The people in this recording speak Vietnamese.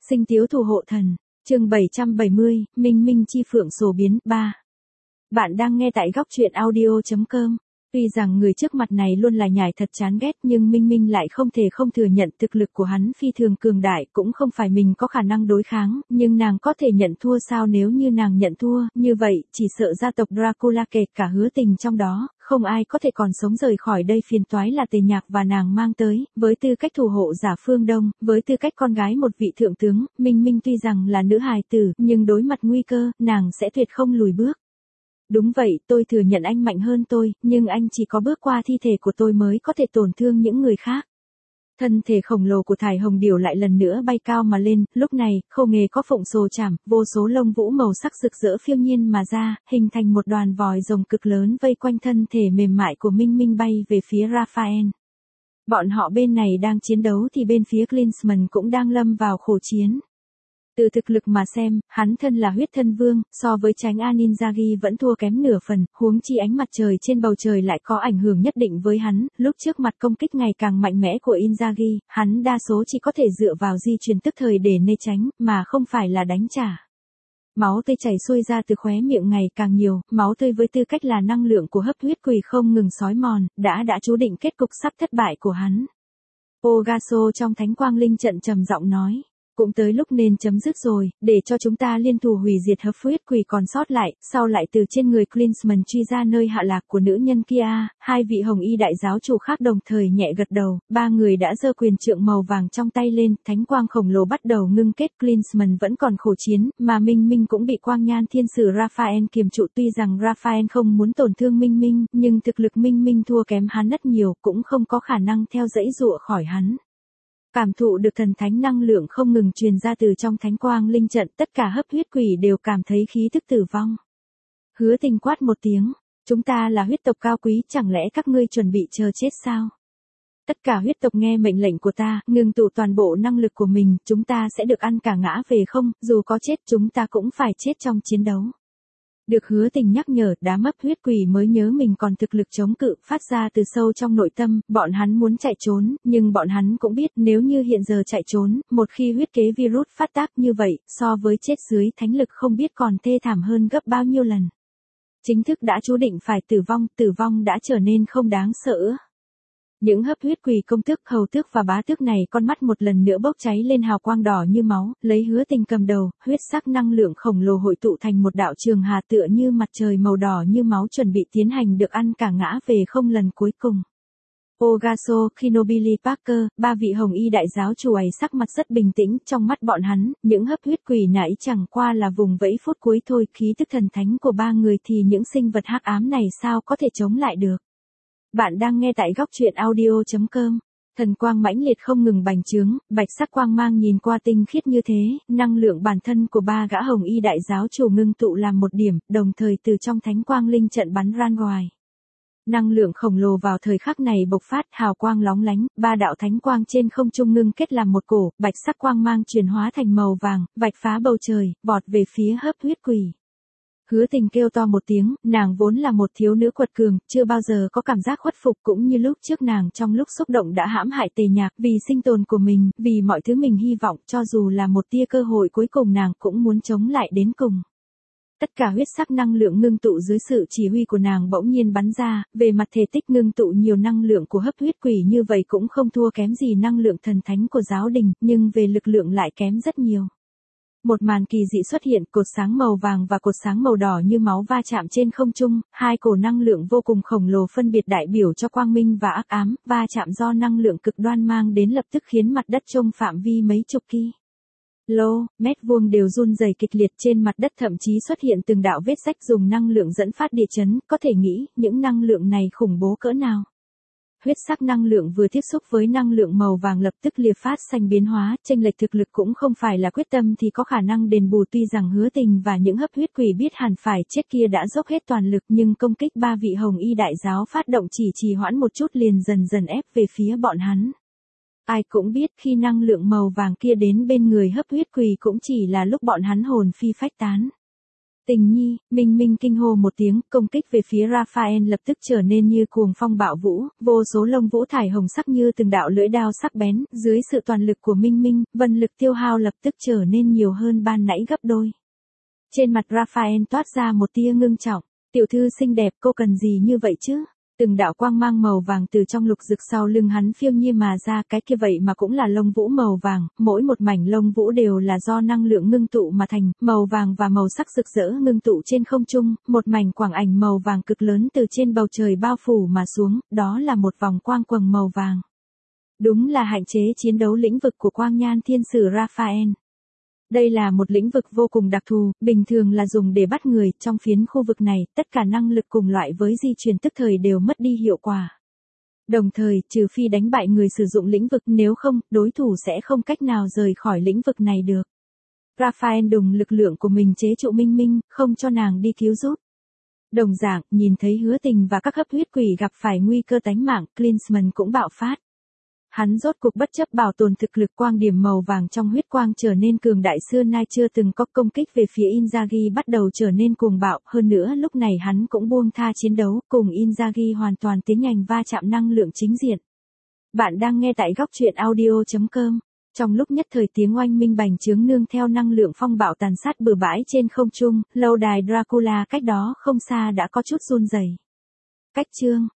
Sinh tiếu thủ hộ thần. Chương 770, Minh Minh chi phượng sổ biến 3. Bạn đang nghe tại góc truyện audio.com. Tuy rằng người trước mặt này luôn là nhải thật chán ghét, nhưng Minh Minh lại không thể không thừa nhận thực lực của hắn phi thường cường đại, cũng không phải mình có khả năng đối kháng, nhưng nàng có thể nhận thua sao? Nếu như nàng nhận thua, như vậy, chỉ sợ gia tộc Dracula kể cả Hứa Tình trong đó, không ai có thể còn sống rời khỏi đây. Phiền toái là Tề Nhạc và nàng mang tới, với tư cách thủ hộ giả phương Đông, với tư cách con gái một vị thượng tướng, Minh Minh tuy rằng là nữ hài tử, nhưng đối mặt nguy cơ, nàng sẽ tuyệt không lùi bước. Đúng vậy, tôi thừa nhận anh mạnh hơn tôi, nhưng anh chỉ có bước qua thi thể của tôi mới có thể tổn thương những người khác. Thân thể khổng lồ của Thải Hồng Điểu lại lần nữa bay cao mà lên, lúc này, Khâu Nghề có phụng sồ chảm, vô số lông vũ màu sắc rực rỡ phiêu nhiên mà ra, hình thành một đoàn vòi rồng cực lớn vây quanh thân thể mềm mại của Minh Minh bay về phía Raphael. Bọn họ bên này đang chiến đấu thì bên phía Klinsmann cũng đang lâm vào khổ chiến. Từ thực lực mà xem, hắn thân là huyết thân vương, so với Tránh Aninzaghi vẫn thua kém nửa phần, huống chi ánh mặt trời trên bầu trời lại có ảnh hưởng nhất định với hắn, lúc trước mặt công kích ngày càng mạnh mẽ của Inzaghi, hắn đa số chỉ có thể dựa vào di truyền tức thời để né tránh, mà không phải là đánh trả. Máu tươi chảy xuôi ra từ khóe miệng ngày càng nhiều, máu tươi với tư cách là năng lượng của hấp huyết quỷ không ngừng xói mòn, đã chú định kết cục sắp thất bại của hắn. Ogaso trong Thánh Quang Linh trận trầm giọng nói. Cũng tới lúc nên chấm dứt rồi, để cho chúng ta liên thủ hủy diệt hấp huyết quỷ còn sót lại, sau lại từ trên người Klinsmann truy ra nơi hạ lạc của nữ nhân kia. Hai vị hồng y đại giáo chủ khác đồng thời nhẹ gật đầu, ba người đã giơ quyền trượng màu vàng trong tay lên, thánh quang khổng lồ bắt đầu ngưng kết. Klinsmann vẫn còn khổ chiến, mà Minh Minh cũng bị quang nhan thiên sử Raphael kiềm trụ. Tuy rằng Raphael không muốn tổn thương Minh Minh, nhưng thực lực Minh Minh thua kém hắn rất nhiều, cũng không có khả năng theo dãy dụa khỏi hắn. Cảm thụ được thần thánh năng lượng không ngừng truyền ra từ trong Thánh Quang Linh trận, tất cả hấp huyết quỷ đều cảm thấy khí tức tử vong. Hứa Tình quát một tiếng, chúng ta là huyết tộc cao quý, chẳng lẽ các ngươi chuẩn bị chờ chết sao? Tất cả huyết tộc nghe mệnh lệnh của ta, ngừng tụ toàn bộ năng lực của mình, chúng ta sẽ được ăn cả ngã về không, dù có chết chúng ta cũng phải chết trong chiến đấu. Được Hứa Tình nhắc nhở, đám hấp huyết quỷ mới nhớ mình còn thực lực chống cự, phát ra từ sâu trong nội tâm, bọn hắn muốn chạy trốn, nhưng bọn hắn cũng biết nếu như hiện giờ chạy trốn, một khi huyết kế virus phát tác như vậy, so với chết dưới thánh lực không biết còn thê thảm hơn gấp bao nhiêu lần. Chính thức đã chú định phải tử vong đã trở nên không đáng sợ. Những hấp huyết quỷ công tước, hầu tước và bá tước này con mắt một lần nữa bốc cháy lên hào quang đỏ như máu, lấy Hứa Tình cầm đầu, huyết sắc năng lượng khổng lồ hội tụ thành một đạo trường hà tựa như mặt trời màu đỏ như máu chuẩn bị tiến hành được ăn cả ngã về không lần cuối cùng. Ogaso, Kinobili Parker, ba vị hồng y đại giáo chủ ấy sắc mặt rất bình tĩnh, trong mắt bọn hắn, những hấp huyết quỷ nãy chẳng qua là vùng vẫy phút cuối thôi, khí tức thần thánh của ba người thì những sinh vật hắc ám này sao có thể chống lại được. Bạn đang nghe tại góc truyện audio.com. Thần quang mãnh liệt không ngừng bành trướng, bạch sắc quang mang nhìn qua tinh khiết như thế, năng lượng bản thân của ba gã hồng y đại giáo chủ ngưng tụ làm một điểm, đồng thời từ trong Thánh Quang Linh trận bắn ra ngoài. Năng lượng khổng lồ vào thời khắc này bộc phát, hào quang lóng lánh, ba đạo thánh quang trên không trung ngưng kết làm một cổ, bạch sắc quang mang chuyển hóa thành màu vàng, vạch phá bầu trời, vọt về phía hấp huyết quỷ. Hứa Tình kêu to một tiếng, nàng vốn là một thiếu nữ quật cường, chưa bao giờ có cảm giác khuất phục, cũng như lúc trước nàng trong lúc xúc động đã hãm hại Tề Nhạc, vì sinh tồn của mình, vì mọi thứ mình hy vọng, cho dù là một tia cơ hội cuối cùng nàng cũng muốn chống lại đến cùng. Tất cả huyết sắc năng lượng ngưng tụ dưới sự chỉ huy của nàng bỗng nhiên bắn ra, về mặt thể tích ngưng tụ nhiều năng lượng của hấp huyết quỷ như vậy cũng không thua kém gì năng lượng thần thánh của giáo đình, nhưng về lực lượng lại kém rất nhiều. Một màn kỳ dị xuất hiện, cột sáng màu vàng và cột sáng màu đỏ như máu va chạm trên không trung, hai cổ năng lượng vô cùng khổng lồ phân biệt đại biểu cho quang minh và ác ám, va chạm do năng lượng cực đoan mang đến lập tức khiến mặt đất trong phạm vi mấy chục mét vuông đều run rẩy kịch liệt, trên mặt đất thậm chí xuất hiện từng đạo vết rách dùng năng lượng dẫn phát địa chấn, có thể nghĩ những năng lượng này khủng bố cỡ nào. Huyết sắc năng lượng vừa tiếp xúc với năng lượng màu vàng lập tức liệt phát xanh biến hóa, chênh lệch thực lực cũng không phải là quyết tâm thì có khả năng đền bù. Tuy rằng Hứa Tình và những hấp huyết quỷ biết hẳn phải chết kia đã dốc hết toàn lực, nhưng công kích ba vị hồng y đại giáo phát động chỉ trì hoãn một chút liền dần dần ép về phía bọn hắn. Ai cũng biết khi năng lượng màu vàng kia đến bên người hấp huyết quỷ cũng chỉ là lúc bọn hắn hồn phi phách tán. Tình nhi, Minh Minh kinh hô một tiếng, công kích về phía Raphael lập tức trở nên như cuồng phong bạo vũ, vô số lông vũ thải hồng sắc như từng đạo lưỡi đao sắc bén, dưới sự toàn lực của Minh Minh, vân lực tiêu hao lập tức trở nên nhiều hơn ban nãy gấp đôi. Trên mặt Raphael toát ra một tia ngưng trọng, tiểu thư xinh đẹp cô cần gì như vậy chứ? Từng đạo quang mang màu vàng từ trong lục dực sau lưng hắn phiêu nhiên mà ra, cái kia vậy mà cũng là lông vũ màu vàng, mỗi một mảnh lông vũ đều là do năng lượng ngưng tụ mà thành, màu vàng và màu sắc rực rỡ ngưng tụ trên không trung, một mảnh quang ảnh màu vàng cực lớn từ trên bầu trời bao phủ mà xuống, đó là một vòng quang quầng màu vàng. Đúng là hạn chế chiến đấu lĩnh vực của Quang Nhan Thiên Sử Raphael. Đây là một lĩnh vực vô cùng đặc thù, bình thường là dùng để bắt người, trong phiến khu vực này, tất cả năng lực cùng loại với di truyền tức thời đều mất đi hiệu quả. Đồng thời, trừ phi đánh bại người sử dụng lĩnh vực, nếu không, đối thủ sẽ không cách nào rời khỏi lĩnh vực này được. Raphael dùng lực lượng của mình chế trụ Minh Minh, không cho nàng đi cứu giúp. Đồng dạng, nhìn thấy Hứa Tình và các hấp huyết quỷ gặp phải nguy cơ tánh mạng, Klinsmann cũng bạo phát. Hắn rốt cuộc bất chấp bảo tồn thực lực, quang điểm màu vàng trong huyết quang trở nên cường đại xưa nay chưa từng có, công kích về phía Inzaghi bắt đầu trở nên cuồng bạo, hơn nữa lúc này hắn cũng buông tha chiến đấu, cùng Inzaghi hoàn toàn tiến hành va chạm năng lượng chính diện. Bạn đang nghe tại góc truyện audio.com. Trong lúc nhất thời tiếng oanh minh bành trướng nương theo năng lượng phong bạo tàn sát bừa bãi trên không trung, lâu đài Dracula cách đó không xa đã có chút run rẩy. Cách chương